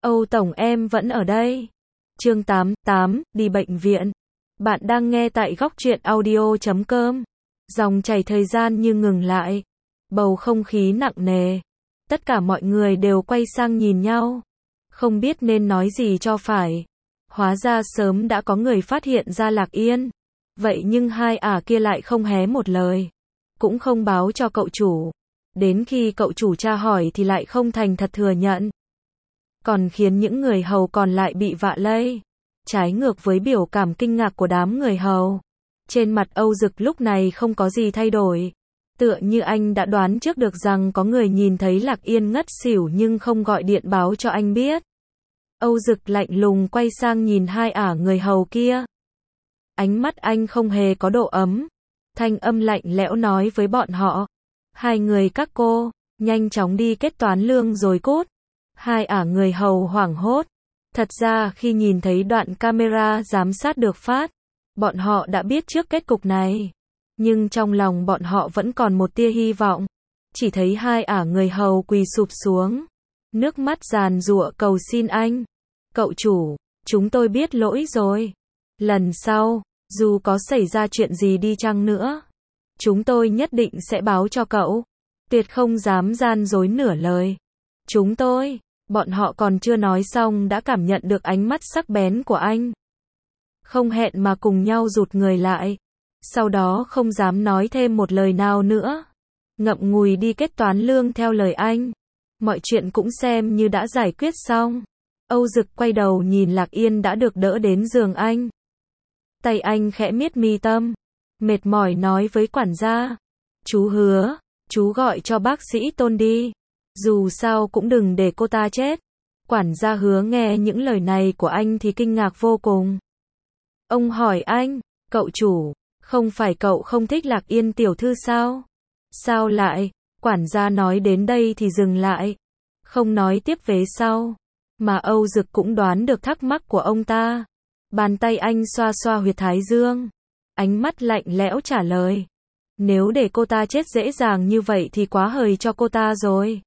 Âu Tổng em vẫn ở đây. Chương 88, đi bệnh viện. Bạn đang nghe tại góc truyện audio.com. Dòng chảy thời gian như ngừng lại. Bầu không khí nặng nề. Tất cả mọi người đều quay sang nhìn nhau. Không biết nên nói gì cho phải. Hóa ra sớm đã có người phát hiện ra Lạc Yên. Vậy nhưng hai ả kia lại không hé một lời. Cũng không báo cho cậu chủ. Đến khi cậu chủ tra hỏi thì lại không thành thật thừa nhận. Còn khiến những người hầu còn lại bị vạ lây. Trái ngược với biểu cảm kinh ngạc của đám người hầu. Trên mặt Âu Dực lúc này không có gì thay đổi. Tựa như anh đã đoán trước được rằng có người nhìn thấy Lạc Yên ngất xỉu nhưng không gọi điện báo cho anh biết. Âu Dực lạnh lùng quay sang nhìn hai ả người hầu kia. Ánh mắt anh không hề có độ ấm. Thanh âm lạnh lẽo nói với bọn họ. Hai người các cô, nhanh chóng đi kết toán lương rồi cút. Hai ả người hầu hoảng hốt. Thật ra khi nhìn thấy đoạn camera giám sát được phát, bọn họ đã biết trước kết cục này. Nhưng trong lòng bọn họ vẫn còn một tia hy vọng. Chỉ thấy hai ả người hầu quỳ sụp xuống. Nước mắt giàn giụa cầu xin anh. Cậu chủ, chúng tôi biết lỗi rồi. Lần sau, dù có xảy ra chuyện gì đi chăng nữa, chúng tôi nhất định sẽ báo cho cậu. Tuyệt không dám gian dối nửa lời. Chúng tôi, bọn họ còn chưa nói xong đã cảm nhận được ánh mắt sắc bén của anh. Không hẹn mà cùng nhau rụt người lại. Sau đó không dám nói thêm một lời nào nữa. Ngậm ngùi đi kết toán lương theo lời anh. Mọi chuyện cũng xem như đã giải quyết xong. Âu Dực quay đầu nhìn Lạc Yên đã được đỡ đến giường anh. Tay anh khẽ miết mi tâm. Mệt mỏi nói với quản gia. Chú hứa, chú gọi cho bác sĩ Tôn đi. Dù sao cũng đừng để cô ta chết. Quản gia Hứa nghe những lời này của anh thì kinh ngạc vô cùng. Ông hỏi anh, cậu chủ, không phải cậu không thích Lạc Yên tiểu thư sao? Sao lại? Quản gia nói đến đây thì dừng lại. Không nói tiếp vế sau. Mà Âu Dực cũng đoán được thắc mắc của ông ta. Bàn tay anh xoa xoa huyệt thái dương. Ánh mắt lạnh lẽo trả lời. Nếu để cô ta chết dễ dàng như vậy thì quá hời cho cô ta rồi.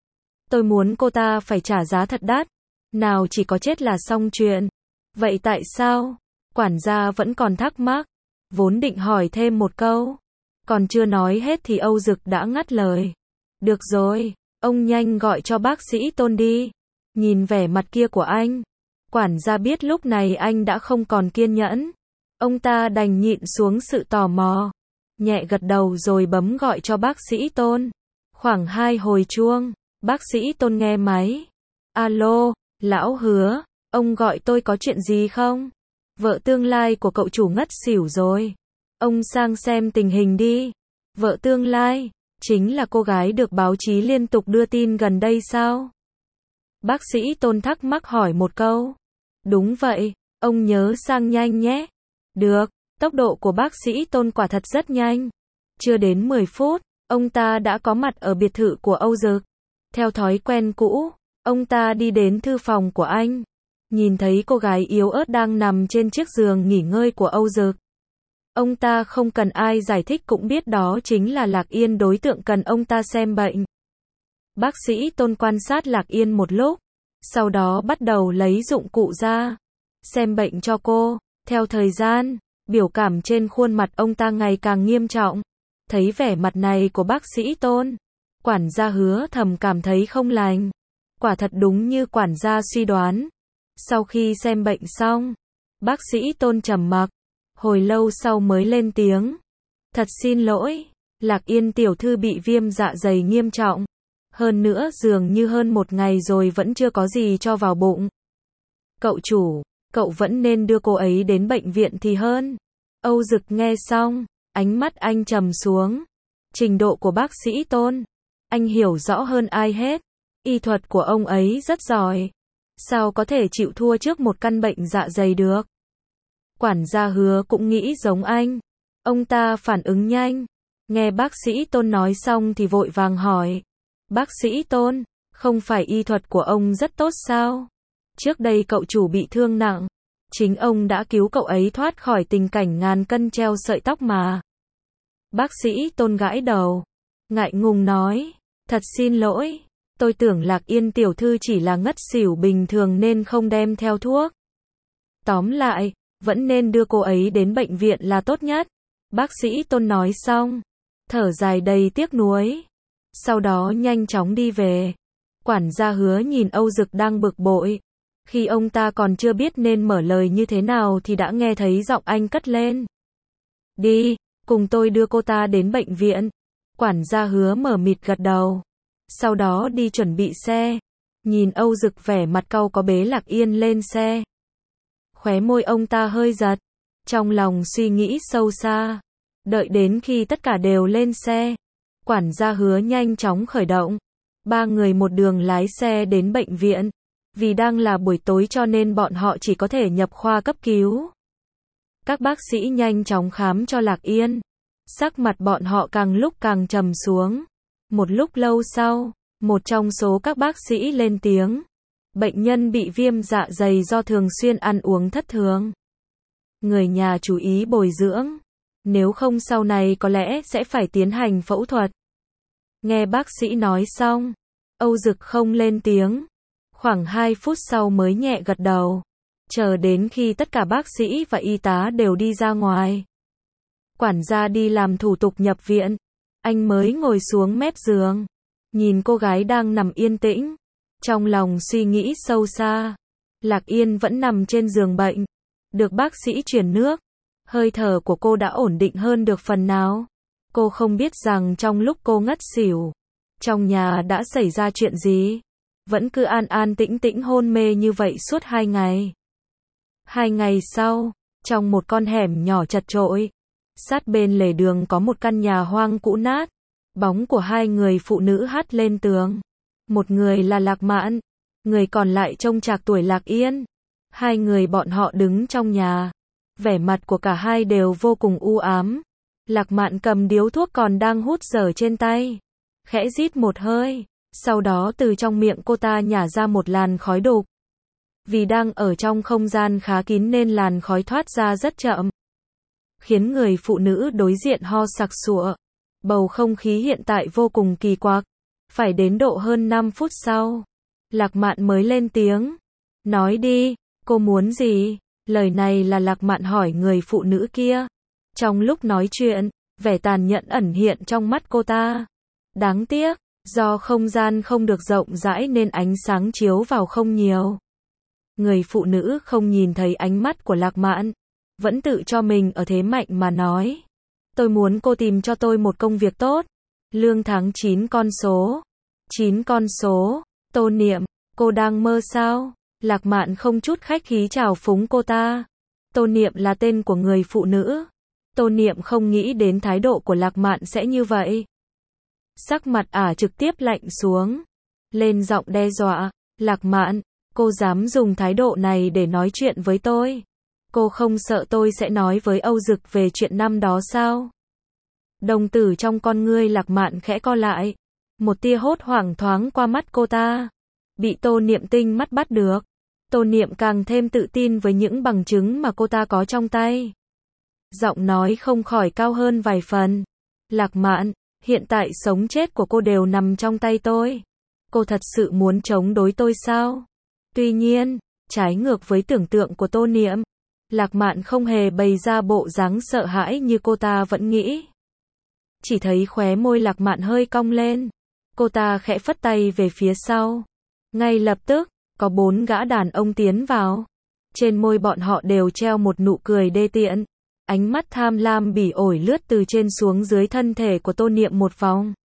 Tôi muốn cô ta phải trả giá thật đắt. Nào chỉ có chết là xong chuyện. Vậy tại sao? Quản gia vẫn còn thắc mắc. Vốn định hỏi thêm một câu. Còn chưa nói hết thì Âu Dực đã ngắt lời. Được rồi, ông nhanh gọi cho bác sĩ Tôn đi. Nhìn vẻ mặt kia của anh. Quản gia biết lúc này anh đã không còn kiên nhẫn. Ông ta đành nhịn xuống sự tò mò. Nhẹ gật đầu rồi bấm gọi cho bác sĩ Tôn. Khoảng 2 hồi chuông. Bác sĩ Tôn nghe máy. Alo, lão Hứa, ông gọi tôi có chuyện gì không? Vợ tương lai của cậu chủ ngất xỉu rồi. Ông sang xem tình hình đi. Vợ tương lai, chính là cô gái được báo chí liên tục đưa tin gần đây sao? Bác sĩ Tôn thắc mắc hỏi một câu. Đúng vậy, ông nhớ sang nhanh nhé. Được, tốc độ của bác sĩ Tôn quả thật rất nhanh. Chưa đến 10 phút, ông ta đã có mặt ở biệt thự của Âu Dực. Theo thói quen cũ, ông ta đi đến thư phòng của anh. Nhìn thấy cô gái yếu ớt đang nằm trên chiếc giường nghỉ ngơi của Âu Dực. Ông ta không cần ai giải thích cũng biết đó chính là Lạc Yên, đối tượng cần ông ta xem bệnh. Bác sĩ Tôn quan sát Lạc Yên một lúc. Sau đó bắt đầu lấy dụng cụ ra. Xem bệnh cho cô. Theo thời gian, biểu cảm trên khuôn mặt ông ta ngày càng nghiêm trọng. Thấy vẻ mặt này của bác sĩ Tôn. Quản gia Hứa thầm cảm thấy không lành. Quả thật đúng như quản gia suy đoán. Sau khi xem bệnh xong, bác sĩ Tôn trầm mặc. Hồi lâu sau mới lên tiếng. Thật xin lỗi, Lạc Yên tiểu thư bị viêm dạ dày nghiêm trọng. Hơn nữa dường như hơn 1 ngày rồi vẫn chưa có gì cho vào bụng. Cậu chủ, cậu vẫn nên đưa cô ấy đến bệnh viện thì hơn. Âu Dực nghe xong, ánh mắt anh trầm xuống. Trình độ của bác sĩ Tôn, anh hiểu rõ hơn ai hết. Y thuật của ông ấy rất giỏi. Sao có thể chịu thua trước một căn bệnh dạ dày được? Quản gia Hứa cũng nghĩ giống anh. Ông ta phản ứng nhanh. Nghe bác sĩ Tôn nói xong thì vội vàng hỏi. Bác sĩ Tôn, không phải y thuật của ông rất tốt sao? Trước đây cậu chủ bị thương nặng. Chính ông đã cứu cậu ấy thoát khỏi tình cảnh ngàn cân treo sợi tóc mà. Bác sĩ Tôn gãi đầu. Ngại ngùng nói. Thật xin lỗi. tôi tưởng Lạc Yên tiểu thư chỉ là ngất xỉu bình thường nên không đem theo thuốc. Tóm lại, vẫn nên đưa cô ấy đến bệnh viện là tốt nhất. Bác sĩ Tôn nói xong, thở dài đầy tiếc nuối. Sau đó nhanh chóng đi về. Quản gia Hứa nhìn Âu Dực đang bực bội. Khi ông ta còn chưa biết nên mở lời như thế nào thì đã nghe thấy giọng anh cất lên. Đi, cùng tôi đưa cô ta đến bệnh viện. Quản gia Hứa mờ mịt gật đầu. Sau đó đi chuẩn bị xe. Nhìn Âu Dực vẻ mặt cau có bế Lạc Yên lên xe. Khóe môi ông ta hơi giật. Trong lòng suy nghĩ sâu xa. Đợi đến khi tất cả đều lên xe. Quản gia Hứa nhanh chóng khởi động. Ba người một đường lái xe đến bệnh viện. Vì đang là buổi tối cho nên bọn họ chỉ có thể nhập khoa cấp cứu. Các bác sĩ nhanh chóng khám cho Lạc Yên. Sắc mặt bọn họ càng lúc càng trầm xuống. Một lúc lâu sau, một trong số các bác sĩ lên tiếng. Bệnh nhân bị viêm dạ dày do thường xuyên ăn uống thất thường. Người nhà chú ý bồi dưỡng. Nếu không sau này có lẽ sẽ phải tiến hành phẫu thuật. Nghe bác sĩ nói xong, Âu Dực không lên tiếng. Khoảng 2 phút sau mới nhẹ gật đầu. Chờ đến khi tất cả bác sĩ và y tá đều đi ra ngoài. Quản gia đi làm thủ tục nhập viện. Anh mới ngồi xuống mép giường. Nhìn cô gái đang nằm yên tĩnh. Trong lòng suy nghĩ sâu xa. Lạc Yên vẫn nằm trên giường bệnh. Được bác sĩ truyền nước. Hơi thở của cô đã ổn định hơn được phần nào. Cô không biết rằng trong lúc cô ngất xỉu, trong nhà đã xảy ra chuyện gì. Vẫn cứ an an tĩnh tĩnh hôn mê như vậy suốt 2 ngày. 2 ngày sau, trong một con hẻm nhỏ chật chội, sát bên lề đường có một căn nhà hoang cũ nát. Bóng của 2 người phụ nữ hắt lên tường. Một người là Lạc Mạn, người còn lại trông trạc tuổi Lạc Yên. 2 người bọn họ đứng trong nhà. Vẻ mặt của cả hai đều vô cùng u ám. Lạc Mạn cầm điếu thuốc còn đang hút dở trên tay. Khẽ rít một hơi. Sau đó từ trong miệng cô ta nhả ra một làn khói đục. Vì đang ở trong không gian khá kín nên làn khói thoát ra rất chậm. Khiến người phụ nữ đối diện ho sặc sụa. Bầu không khí hiện tại vô cùng kỳ quặc. Phải đến độ hơn 5 phút sau. Lạc Mạn mới lên tiếng. Nói đi, cô muốn gì? Lời này là Lạc Mạn hỏi người phụ nữ kia. Trong lúc nói chuyện, vẻ tàn nhẫn ẩn hiện trong mắt cô ta. Đáng tiếc, do không gian không được rộng rãi nên ánh sáng chiếu vào không nhiều. Người phụ nữ không nhìn thấy ánh mắt của Lạc Mạn. Vẫn tự cho mình ở thế mạnh mà nói. Tôi muốn cô tìm cho tôi một công việc tốt. Lương tháng 9 con số. 9 con số. Tô Niệm, cô đang mơ sao? Lạc Mạn không chút khách khí chào phúng cô ta. Tô Niệm là tên của người phụ nữ. Tô Niệm không nghĩ đến thái độ của Lạc Mạn sẽ như vậy. Sắc mặt ả trực tiếp lạnh xuống. Lên giọng đe dọa. Lạc Mạn, cô dám dùng thái độ này để nói chuyện với tôi. Cô không sợ tôi sẽ nói với Âu Dực về chuyện năm đó sao? Đồng tử trong con ngươi Lạc Mạn khẽ co lại. Một tia hốt hoảng thoáng qua mắt cô ta. Bị Tô Niệm tinh mắt bắt được. Tô Niệm càng thêm tự tin với những bằng chứng mà cô ta có trong tay. Giọng nói không khỏi cao hơn vài phần. Lạc Mạn, hiện tại sống chết của cô đều nằm trong tay tôi. Cô thật sự muốn chống đối tôi sao? Tuy nhiên, trái ngược với tưởng tượng của Tô Niệm, Lạc Mạn không hề bày ra bộ dáng sợ hãi như cô ta vẫn nghĩ. Chỉ thấy khóe môi Lạc Mạn hơi cong lên. Cô ta khẽ phất tay về phía sau. Ngay lập tức, có 4 gã đàn ông tiến vào. Trên môi bọn họ đều treo một nụ cười đê tiện. Ánh mắt tham lam bỉ ổi lướt từ trên xuống dưới thân thể của Tô Niệm một vòng.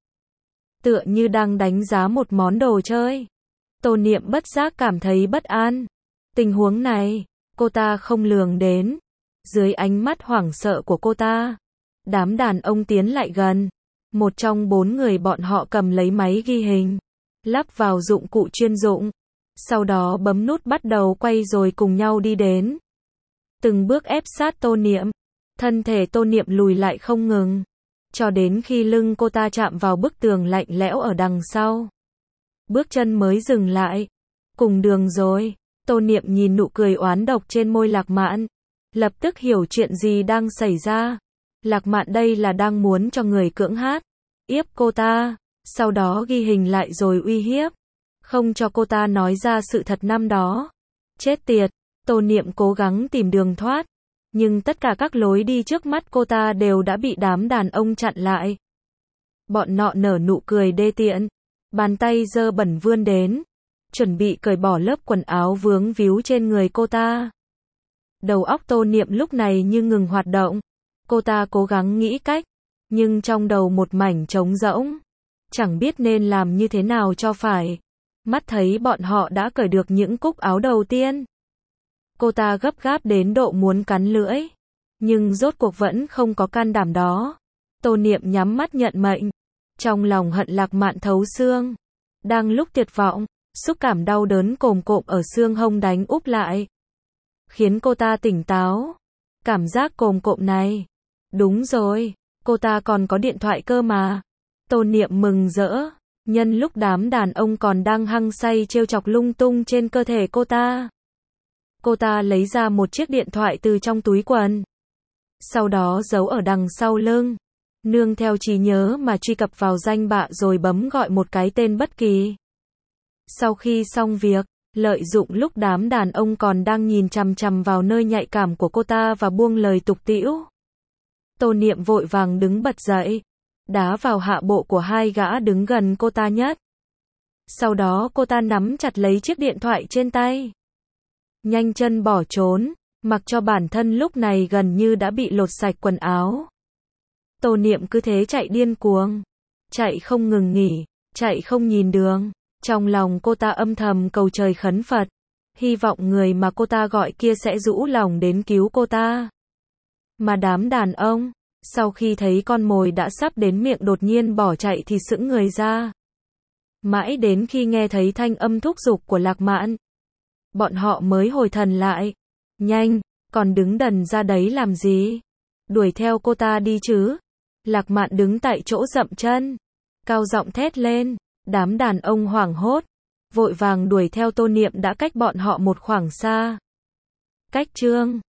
Tựa như đang đánh giá một món đồ chơi. Tô Niệm bất giác cảm thấy bất an. Tình huống này, cô ta không lường đến. Dưới ánh mắt hoảng sợ của cô ta, đám đàn ông tiến lại gần. Một trong 4 người bọn họ cầm lấy máy ghi hình, lắp vào dụng cụ chuyên dụng. Sau đó bấm nút bắt đầu quay rồi cùng nhau đi đến. Từng bước ép sát Tô Niệm. Thân thể Tô Niệm lùi lại không ngừng. Cho đến khi lưng cô ta chạm vào bức tường lạnh lẽo ở đằng sau. Bước chân mới dừng lại. Cùng đường rồi. Tô Niệm nhìn nụ cười oán độc trên môi Lạc Mạn. Lập tức hiểu chuyện gì đang xảy ra. Lạc Mạn đây là đang muốn cho người cưỡng hát. Yếp cô ta. Sau đó ghi hình lại rồi uy hiếp. không cho cô ta nói ra sự thật năm đó. Chết tiệt, Tô Niệm cố gắng tìm đường thoát, nhưng tất cả các lối đi trước mắt cô ta đều đã bị đám đàn ông chặn lại. Bọn nọ nở nụ cười đê tiện, bàn tay dơ bẩn vươn đến, chuẩn bị cởi bỏ lớp quần áo vướng víu trên người cô ta. Đầu óc Tô Niệm lúc này như ngừng hoạt động, cô ta cố gắng nghĩ cách, nhưng trong đầu một mảnh trống rỗng, chẳng biết nên làm như thế nào cho phải. Mắt thấy bọn họ đã cởi được những cúc áo đầu tiên. Cô ta gấp gáp đến độ muốn cắn lưỡi, nhưng rốt cuộc vẫn không có can đảm đó. Tô Niệm nhắm mắt nhận mệnh, trong lòng hận Lạc Mạn thấu xương. Đang lúc tuyệt vọng, xúc cảm đau đớn cồm cộm ở xương hông đánh úp lại, khiến cô ta tỉnh táo. Cảm giác cồm cộm này, đúng rồi, cô ta còn có điện thoại cơ mà. Tô Niệm mừng rỡ, nhân lúc đám đàn ông còn đang hăng say trêu chọc lung tung trên cơ thể cô ta lấy ra một chiếc điện thoại từ trong túi quần, sau đó giấu ở đằng sau lưng, nương theo trí nhớ mà truy cập vào danh bạ rồi bấm gọi một cái tên bất kỳ. Sau khi xong việc, lợi dụng lúc đám đàn ông còn đang nhìn chằm chằm vào nơi nhạy cảm của cô ta và buông lời tục tĩu, Tô Niệm vội vàng đứng bật dậy, đá vào hạ bộ của hai gã đứng gần cô ta nhất. Sau đó cô ta nắm chặt lấy chiếc điện thoại trên tay, nhanh chân bỏ trốn, mặc cho bản thân lúc này gần như đã bị lột sạch quần áo. Tô Niệm cứ thế chạy điên cuồng, chạy không ngừng nghỉ, chạy không nhìn đường. Trong lòng cô ta âm thầm cầu trời khấn Phật, hy vọng người mà cô ta gọi kia sẽ rũ lòng đến cứu cô ta. Mà đám đàn ông, sau khi thấy con mồi đã sắp đến miệng đột nhiên bỏ chạy thì sững người ra. Mãi đến khi nghe thấy thanh âm thúc giục của Lạc Mạn, bọn họ mới hồi thần lại. Nhanh, còn đứng đần ra đấy làm gì? Đuổi theo cô ta đi chứ. Lạc Mạn đứng tại chỗ dậm chân, cao giọng thét lên. Đám đàn ông hoảng hốt, vội vàng đuổi theo Tô Niệm đã cách bọn họ một khoảng xa. Cách chương